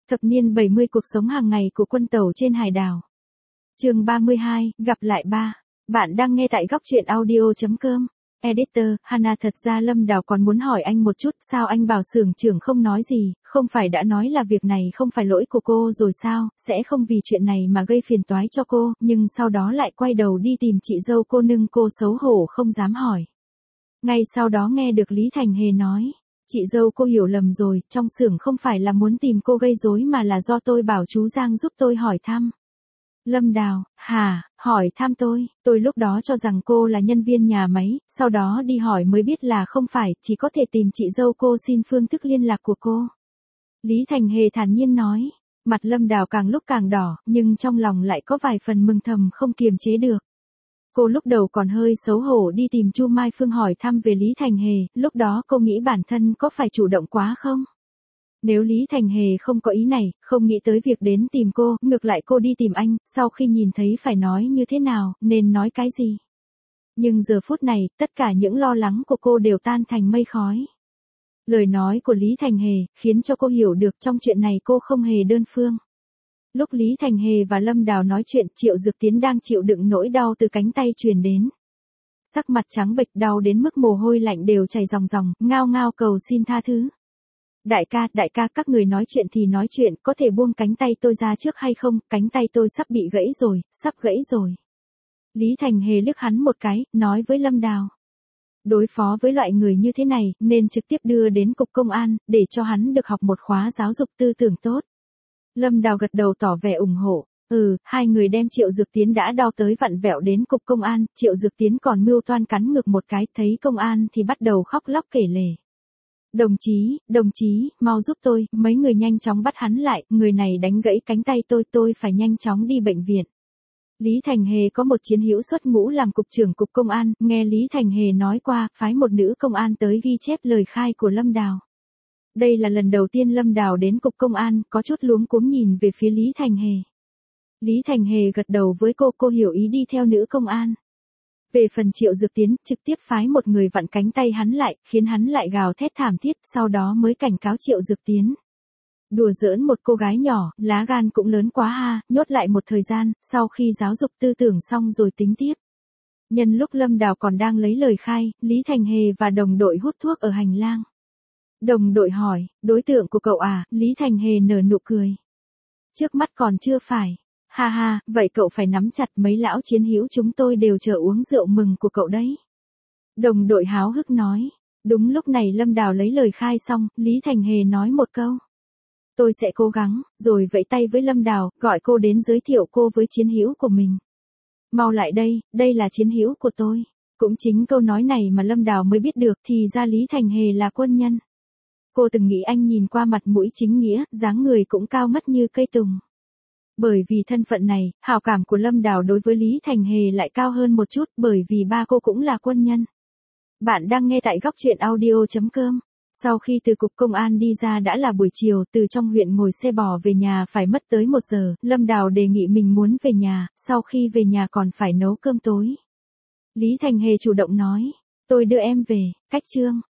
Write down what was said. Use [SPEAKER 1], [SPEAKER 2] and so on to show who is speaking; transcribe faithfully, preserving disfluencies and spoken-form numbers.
[SPEAKER 1] Thập niên bảy mươi cuộc sống hàng ngày của quân tàu trên hải đảo. Chương ba mươi hai, gặp lại ba. Bạn đang nghe tại góc truyện audio chấm com. Editor, Hana thật ra Lâm Đào còn muốn hỏi anh một chút, sao anh bảo xưởng trưởng không nói gì, không phải đã nói là việc này không phải lỗi của cô rồi sao, sẽ không vì chuyện này mà gây phiền toái cho cô, nhưng sau đó lại quay đầu đi tìm chị dâu cô nương, cô xấu hổ không dám hỏi. Ngay sau đó nghe được Lý Thành Hề nói, chị dâu cô hiểu lầm rồi, trong xưởng không phải là muốn tìm cô gây rối mà là do tôi bảo chú Giang giúp tôi hỏi thăm. Lâm Đào, hả, hỏi thăm tôi, tôi lúc đó cho rằng cô là nhân viên nhà máy, sau đó đi hỏi mới biết là không phải, chỉ có thể tìm chị dâu cô xin phương thức liên lạc của cô. Lý Thành Hề thản nhiên nói, mặt Lâm Đào càng lúc càng đỏ, nhưng trong lòng lại có vài phần mừng thầm không kiềm chế được. Cô lúc đầu còn hơi xấu hổ đi tìm Chu Mai Phương hỏi thăm về Lý Thành Hề, lúc đó cô nghĩ bản thân có phải chủ động quá không? Nếu Lý Thành Hề không có ý này, không nghĩ tới việc đến tìm cô, ngược lại cô đi tìm anh, sau khi nhìn thấy phải nói như thế nào, nên nói cái gì. Nhưng giờ phút này, tất cả những lo lắng của cô đều tan thành mây khói. Lời nói của Lý Thành Hề, khiến cho cô hiểu được trong chuyện này cô không hề đơn phương. Lúc Lý Thành Hề và Lâm Đào nói chuyện, Triệu Dược Tiến đang chịu đựng nỗi đau từ cánh tay truyền đến. Sắc mặt trắng bệch đau đến mức mồ hôi lạnh đều chảy ròng ròng, ngao ngao cầu xin tha thứ. Đại ca, đại ca, các người nói chuyện thì nói chuyện, có thể buông cánh tay tôi ra trước hay không, cánh tay tôi sắp bị gãy rồi, sắp gãy rồi. Lý Thành Hề liếc hắn một cái, nói với Lâm Đào. Đối phó với loại người như thế này, nên trực tiếp đưa đến cục công an, để cho hắn được học một khóa giáo dục tư tưởng tốt. Lâm Đào gật đầu tỏ vẻ ủng hộ. Ừ, hai người đem Triệu Dược Tiến đã đau tới vặn vẹo đến cục công an, Triệu Dược Tiến còn mưu toan cắn ngực một cái, thấy công an thì bắt đầu khóc lóc kể lể. Đồng chí, đồng chí, mau giúp tôi, mấy người nhanh chóng bắt hắn lại, người này đánh gãy cánh tay tôi, tôi phải nhanh chóng đi bệnh viện. Lý Thành Hề có một chiến hữu xuất ngũ làm cục trưởng cục công an, nghe Lý Thành Hề nói qua, phái một nữ công an tới ghi chép lời khai của Lâm Đào. Đây là lần đầu tiên Lâm Đào đến cục công an, có chút luống cuống nhìn về phía Lý Thành Hề. Lý Thành Hề gật đầu với cô, cô hiểu ý đi theo nữ công an. Về phần Triệu Dược Tiến, trực tiếp phái một người vặn cánh tay hắn lại, khiến hắn lại gào thét thảm thiết, sau đó mới cảnh cáo Triệu Dược Tiến. Đùa giỡn một cô gái nhỏ, lá gan cũng lớn quá ha, nhốt lại một thời gian, sau khi giáo dục tư tưởng xong rồi tính tiếp. Nhân lúc Lâm Đào còn đang lấy lời khai, Lý Thành Hề và đồng đội hút thuốc ở hành lang. Đồng đội hỏi, đối tượng của cậu à, Lý Thành Hề nở nụ cười. Trước mắt còn chưa phải. Ha ha, vậy cậu phải nắm chặt, mấy lão chiến hữu chúng tôi đều chờ uống rượu mừng của cậu đấy. Đồng đội háo hức nói. Đúng lúc này Lâm Đào lấy lời khai xong, Lý Thành Hề nói một câu. Tôi sẽ cố gắng, rồi vẫy tay với Lâm Đào, gọi cô đến giới thiệu cô với chiến hữu của mình. Mau lại đây, đây là chiến hữu của tôi. Cũng chính câu nói này mà Lâm Đào mới biết được thì ra Lý Thành Hề là quân nhân. Cô từng nghĩ anh nhìn qua mặt mũi chính nghĩa, dáng người cũng cao mất như cây tùng. Bởi vì thân phận này, hảo cảm của Lâm Đào đối với Lý Thành Hề lại cao hơn một chút, bởi vì ba cô cũng là quân nhân. Bạn đang nghe tại góc truyện audio chấm com. Sau khi từ cục công an đi ra đã là buổi chiều, từ trong huyện ngồi xe bò về nhà phải mất tới một giờ, Lâm Đào đề nghị mình muốn về nhà, sau khi về nhà còn phải nấu cơm tối. Lý Thành Hề chủ động nói, tôi đưa em về, cách Trương.